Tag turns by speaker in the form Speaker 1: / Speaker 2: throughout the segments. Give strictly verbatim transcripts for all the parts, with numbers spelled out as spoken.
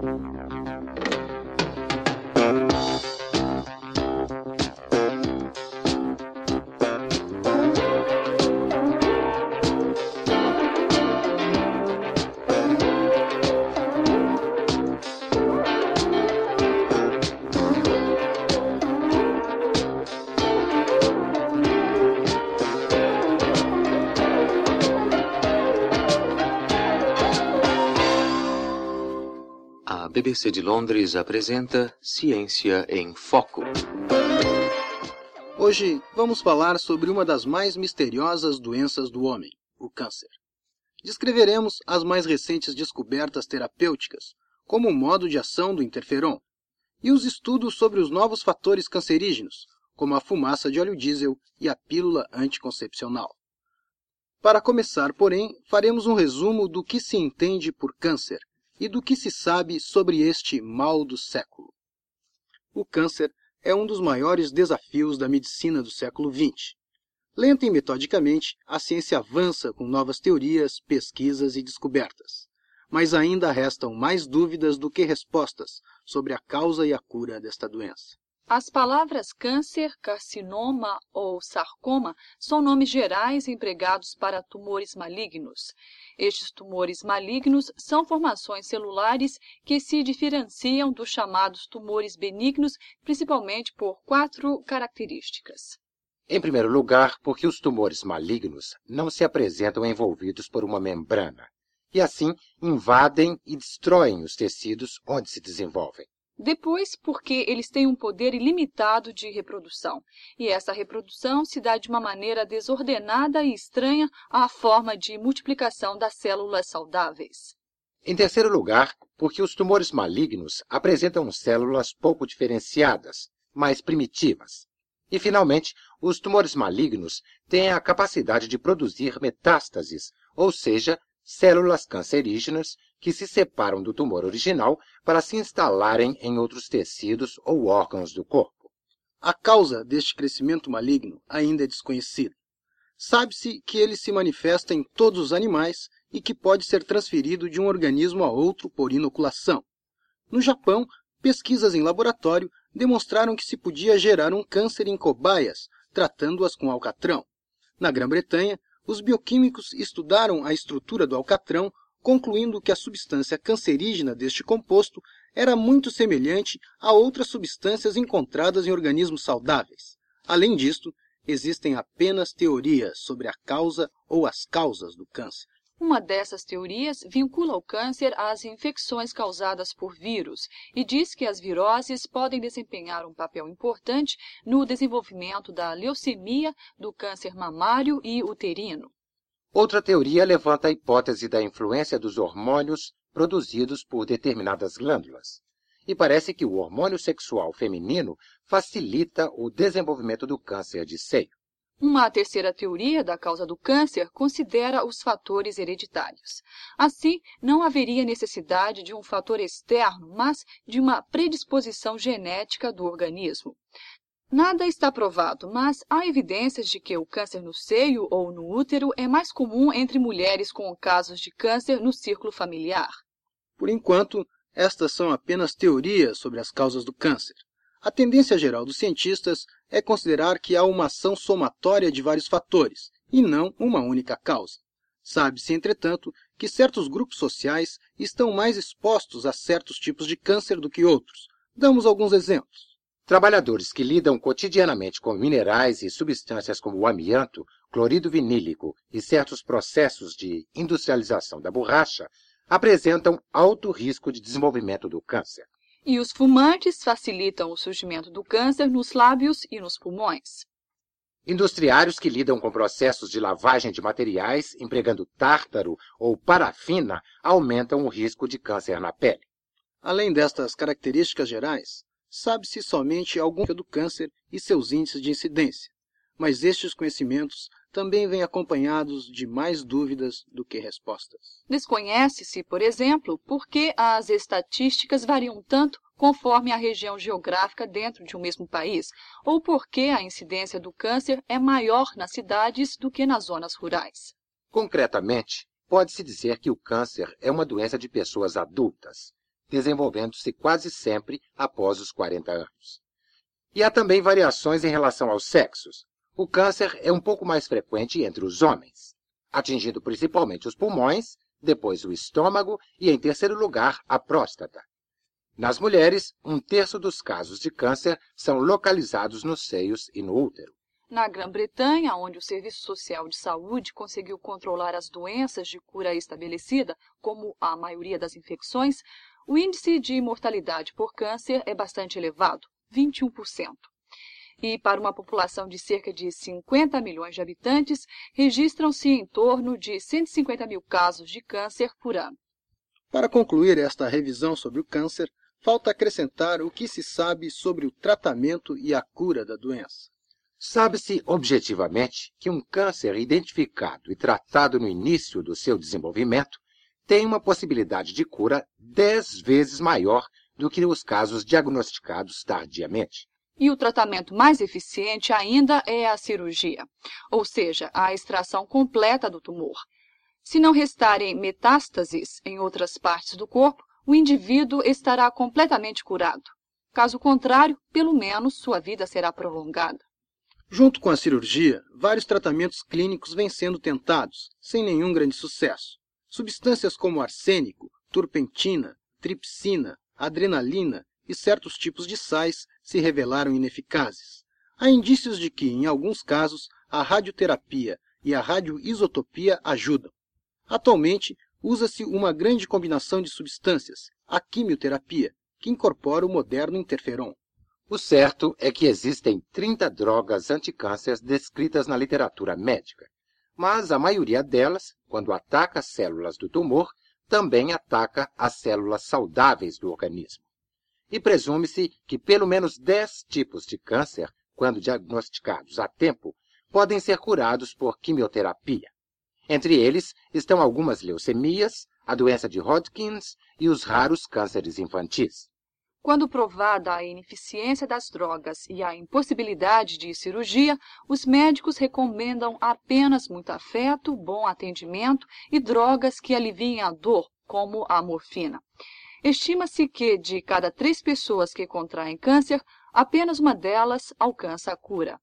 Speaker 1: A B B C de Londres apresenta Ciência em Foco.
Speaker 2: Hoje vamos falar sobre uma das mais misteriosas doenças do homem, o câncer. Descreveremos as mais recentes descobertas terapêuticas, como o modo de ação do interferon, e os estudos sobre os novos fatores cancerígenos, como a fumaça de óleo diesel e a pílula anticoncepcional. Para começar, porém, faremos um resumo do que se entende por câncer e do que se sabe sobre este mal do século. O câncer é um dos maiores desafios da medicina do século vinte. Lenta e metodicamente, a ciência avança com novas teorias, pesquisas e descobertas. Mas ainda restam mais dúvidas do que respostas sobre a causa e a cura desta doença.
Speaker 3: As palavras câncer, carcinoma ou sarcoma são nomes gerais empregados para tumores malignos. Estes tumores malignos são formações celulares que se diferenciam dos chamados tumores benignos, principalmente por quatro características.
Speaker 4: Em primeiro lugar, porque os tumores malignos não se apresentam envolvidos por uma membrana, e assim invadem e destroem os tecidos onde se desenvolvem.
Speaker 3: Depois, porque eles têm um poder ilimitado de reprodução, e essa reprodução se dá de uma maneira desordenada e estranha à forma de multiplicação das células saudáveis.
Speaker 4: Em terceiro lugar, porque os tumores malignos apresentam células pouco diferenciadas, mais primitivas. E, finalmente, os tumores malignos têm a capacidade de produzir metástases, ou seja, células cancerígenas que se separam do tumor original para se instalarem em outros tecidos ou órgãos do corpo.
Speaker 2: A causa deste crescimento maligno ainda é desconhecida. Sabe-se que ele se manifesta em todos os animais e que pode ser transferido de um organismo a outro por inoculação. No Japão, pesquisas em laboratório demonstraram que se podia gerar um câncer em cobaias, tratando-as com alcatrão. Na Grã-Bretanha, os bioquímicos estudaram a estrutura do alcatrão, concluindo que a substância cancerígena deste composto era muito semelhante a outras substâncias encontradas em organismos saudáveis. Além disto, existem apenas teorias sobre a causa ou as causas do câncer.
Speaker 3: Uma dessas teorias vincula o câncer às infecções causadas por vírus e diz que as viroses podem desempenhar um papel importante no desenvolvimento da leucemia, do câncer mamário e uterino.
Speaker 4: Outra teoria levanta a hipótese da influência dos hormônios produzidos por determinadas glândulas. E parece que o hormônio sexual feminino facilita o desenvolvimento do câncer de seio.
Speaker 3: Uma terceira teoria da causa do câncer considera os fatores hereditários. Assim, não haveria necessidade de um fator externo, mas de uma predisposição genética do organismo. Nada está provado, mas há evidências de que o câncer no seio ou no útero é mais comum entre mulheres com casos de câncer no círculo familiar.
Speaker 2: Por enquanto, estas são apenas teorias sobre as causas do câncer. A tendência geral dos cientistas é considerar que há uma ação somatória de vários fatores, e não uma única causa. Sabe-se, entretanto, que certos grupos sociais estão mais expostos a certos tipos de câncer do que outros. Damos alguns exemplos.
Speaker 4: Trabalhadores que lidam cotidianamente com minerais e substâncias como o amianto, cloreto vinílico e certos processos de industrialização da borracha apresentam alto risco de desenvolvimento do câncer.
Speaker 3: E os fumantes facilitam o surgimento do câncer nos lábios e nos pulmões.
Speaker 4: Industriários que lidam com processos de lavagem de materiais empregando tártaro ou parafina aumentam o risco de câncer na pele.
Speaker 2: Além destas características gerais, sabe-se somente algum do câncer e seus índices de incidência, mas estes conhecimentos também vêm acompanhados de mais dúvidas do que respostas.
Speaker 3: Desconhece-se, por exemplo, por que as estatísticas variam tanto conforme a região geográfica dentro de um mesmo país, ou por que a incidência do câncer é maior nas cidades do que nas zonas rurais.
Speaker 4: Concretamente, pode-se dizer que o câncer é uma doença de pessoas adultas, desenvolvendo-se quase sempre após os quarenta anos. E há também variações em relação aos sexos. O câncer é um pouco mais frequente entre os homens, atingindo principalmente os pulmões, depois o estômago e, em terceiro lugar, a próstata. Nas mulheres, um terço dos casos de câncer são localizados nos seios e no útero.
Speaker 3: Na Grã-Bretanha, onde o Serviço Social de Saúde conseguiu controlar as doenças de cura estabelecida, como a maioria das infecções, o índice de mortalidade por câncer é bastante elevado, vinte e um por cento. E para uma população de cerca de cinquenta milhões de habitantes, registram-se em torno de cento e cinquenta mil casos de câncer por ano.
Speaker 2: Para concluir esta revisão sobre o câncer, falta acrescentar o que se sabe sobre o tratamento e a cura da doença.
Speaker 4: Sabe-se objetivamente que um câncer identificado e tratado no início do seu desenvolvimento tem uma possibilidade de cura dez vezes maior do que os casos diagnosticados tardiamente.
Speaker 3: E o tratamento mais eficiente ainda é a cirurgia, ou seja, a extração completa do tumor. Se não restarem metástases em outras partes do corpo, o indivíduo estará completamente curado. Caso contrário, pelo menos sua vida será prolongada.
Speaker 2: Junto com a cirurgia, vários tratamentos clínicos vêm sendo tentados, sem nenhum grande sucesso. Substâncias como arsênico, turpentina, tripsina, adrenalina e certos tipos de sais se revelaram ineficazes. Há indícios de que, em alguns casos, a radioterapia e a radioisotopia ajudam. Atualmente, usa-se uma grande combinação de substâncias, a quimioterapia, que incorpora o moderno interferon.
Speaker 4: O certo é que existem trinta drogas anticâncer descritas na literatura médica, mas a maioria delas, quando ataca as células do tumor, também ataca as células saudáveis do organismo. E presume-se que pelo menos dez tipos de câncer, quando diagnosticados a tempo, podem ser curados por quimioterapia. Entre eles estão algumas leucemias, a doença de Hodgkin e os raros cânceres infantis.
Speaker 3: Quando provada a ineficiência das drogas e a impossibilidade de cirurgia, os médicos recomendam apenas muito afeto, bom atendimento e drogas que aliviem a dor, como a morfina. Estima-se que, de cada três pessoas que contraem câncer, apenas uma delas alcança a cura.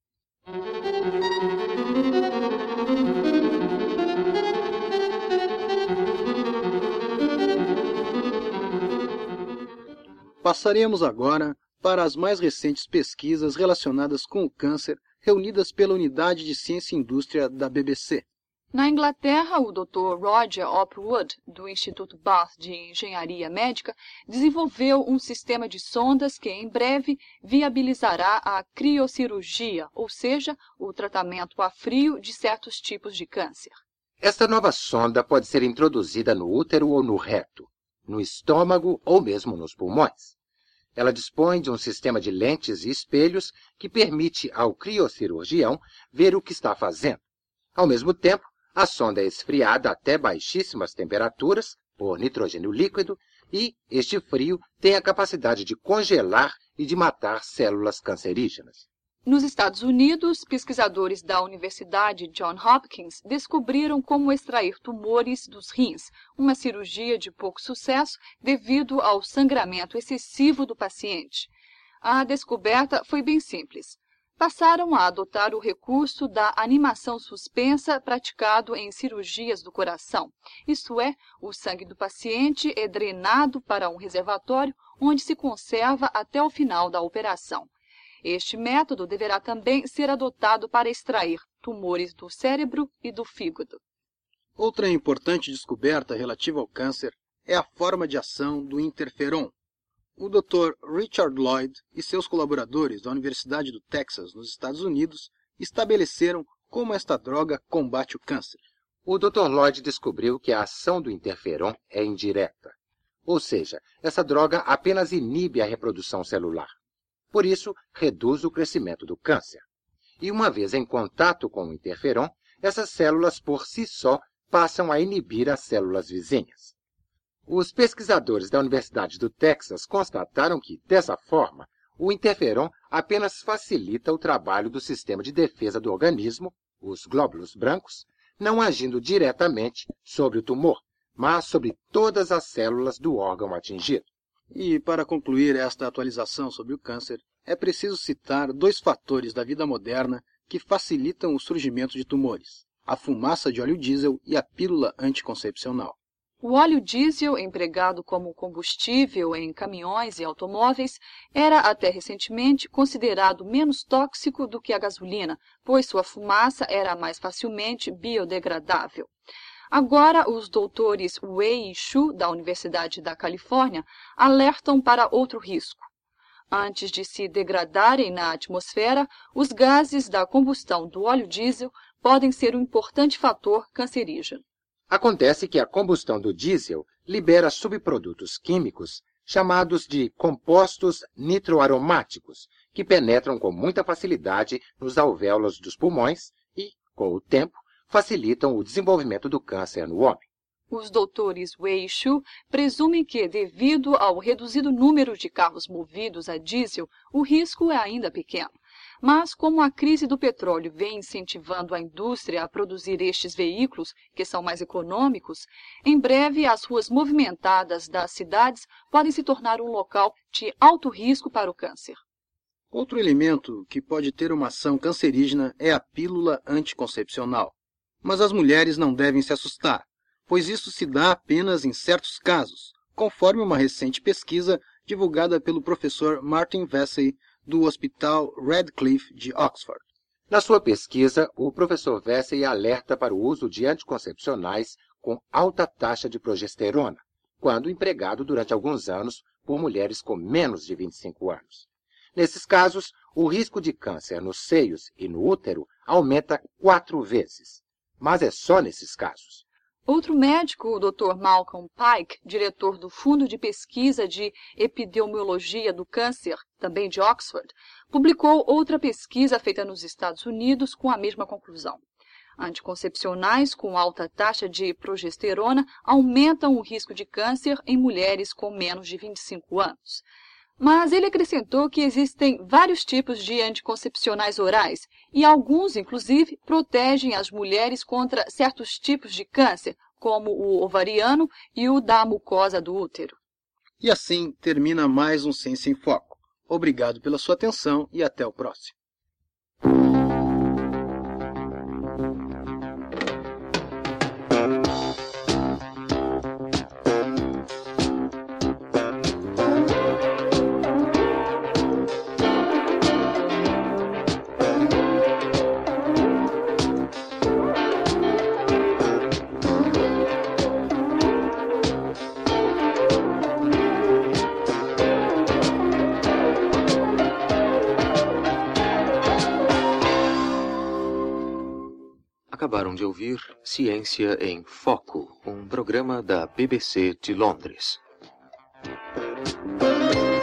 Speaker 2: Passaremos agora para as mais recentes pesquisas relacionadas com o câncer reunidas pela Unidade de Ciência e Indústria da B B C.
Speaker 3: Na Inglaterra, o doutor Roger Hopwood, do Instituto Bath de Engenharia Médica, desenvolveu um sistema de sondas que, em breve, viabilizará a criocirurgia, ou seja, o tratamento a frio de certos tipos de câncer.
Speaker 4: Esta nova sonda pode ser introduzida no útero ou no reto, no estômago ou mesmo nos pulmões. Ela dispõe de um sistema de lentes e espelhos que permite ao criocirurgião ver o que está fazendo. Ao mesmo tempo, a sonda é esfriada até baixíssimas temperaturas, por nitrogênio líquido, e este frio tem a capacidade de congelar e de matar células cancerígenas.
Speaker 3: Nos Estados Unidos, pesquisadores da Universidade Johns Hopkins descobriram como extrair tumores dos rins, uma cirurgia de pouco sucesso devido ao sangramento excessivo do paciente. A descoberta foi bem simples. Passaram a adotar o recurso da animação suspensa praticado em cirurgias do coração. Isto é, o sangue do paciente é drenado para um reservatório onde se conserva até o final da operação. Este método deverá também ser adotado para extrair tumores do cérebro e do fígado.
Speaker 2: Outra importante descoberta relativa ao câncer é a forma de ação do interferon. O doutor Richard Lloyd e seus colaboradores da Universidade do Texas, nos Estados Unidos, estabeleceram como esta droga combate o câncer.
Speaker 4: O doutor Lloyd descobriu que a ação do interferon é indireta, ou seja, essa droga apenas inibe a reprodução celular. Por isso, reduz o crescimento do câncer. E uma vez em contato com o interferon, essas células por si só passam a inibir as células vizinhas. Os pesquisadores da Universidade do Texas constataram que, dessa forma, o interferon apenas facilita o trabalho do sistema de defesa do organismo, os glóbulos brancos, não agindo diretamente sobre o tumor, mas sobre todas as células do órgão atingido.
Speaker 2: E para concluir esta atualização sobre o câncer, é preciso citar dois fatores da vida moderna que facilitam o surgimento de tumores: a fumaça de óleo diesel e a pílula anticoncepcional.
Speaker 3: O óleo diesel, empregado como combustível em caminhões e automóveis, era até recentemente considerado menos tóxico do que a gasolina, pois sua fumaça era mais facilmente biodegradável. Agora, os doutores Wei e Xu, da Universidade da Califórnia, alertam para outro risco. Antes de se degradarem na atmosfera, os gases da combustão do óleo diesel podem ser um importante fator cancerígeno.
Speaker 4: Acontece que a combustão do diesel libera subprodutos químicos chamados de compostos nitroaromáticos, que penetram com muita facilidade nos alvéolos dos pulmões e, com o tempo, facilitam o desenvolvimento do câncer no homem.
Speaker 3: Os doutores Wei e Xu presumem que, devido ao reduzido número de carros movidos a diesel, o risco é ainda pequeno. Mas, como a crise do petróleo vem incentivando a indústria a produzir estes veículos, que são mais econômicos, em breve as ruas movimentadas das cidades podem se tornar um local de alto risco para o câncer.
Speaker 2: Outro elemento que pode ter uma ação cancerígena é a pílula anticoncepcional. Mas as mulheres não devem se assustar, pois isso se dá apenas em certos casos, conforme uma recente pesquisa divulgada pelo professor Martin Vesey, do Hospital Radcliffe de Oxford.
Speaker 4: Na sua pesquisa, o professor Vesey alerta para o uso de anticoncepcionais com alta taxa de progesterona, quando empregado durante alguns anos por mulheres com menos de vinte e cinco anos. Nesses casos, o risco de câncer nos seios e no útero aumenta quatro vezes. Mas é só nesses casos.
Speaker 3: Outro médico, o doutor Malcolm Pike, diretor do Fundo de Pesquisa de Epidemiologia do Câncer, também de Oxford, publicou outra pesquisa feita nos Estados Unidos com a mesma conclusão. Anticoncepcionais com alta taxa de progesterona aumentam o risco de câncer em mulheres com menos de vinte e cinco anos. Mas ele acrescentou que existem vários tipos de anticoncepcionais orais e alguns, inclusive, protegem as mulheres contra certos tipos de câncer, como o ovariano e o da mucosa do útero.
Speaker 2: E assim termina mais um Ciência em Foco. Obrigado pela sua atenção e até o próximo.
Speaker 1: Acabaram de ouvir Ciência em Foco, um programa da B B C de Londres.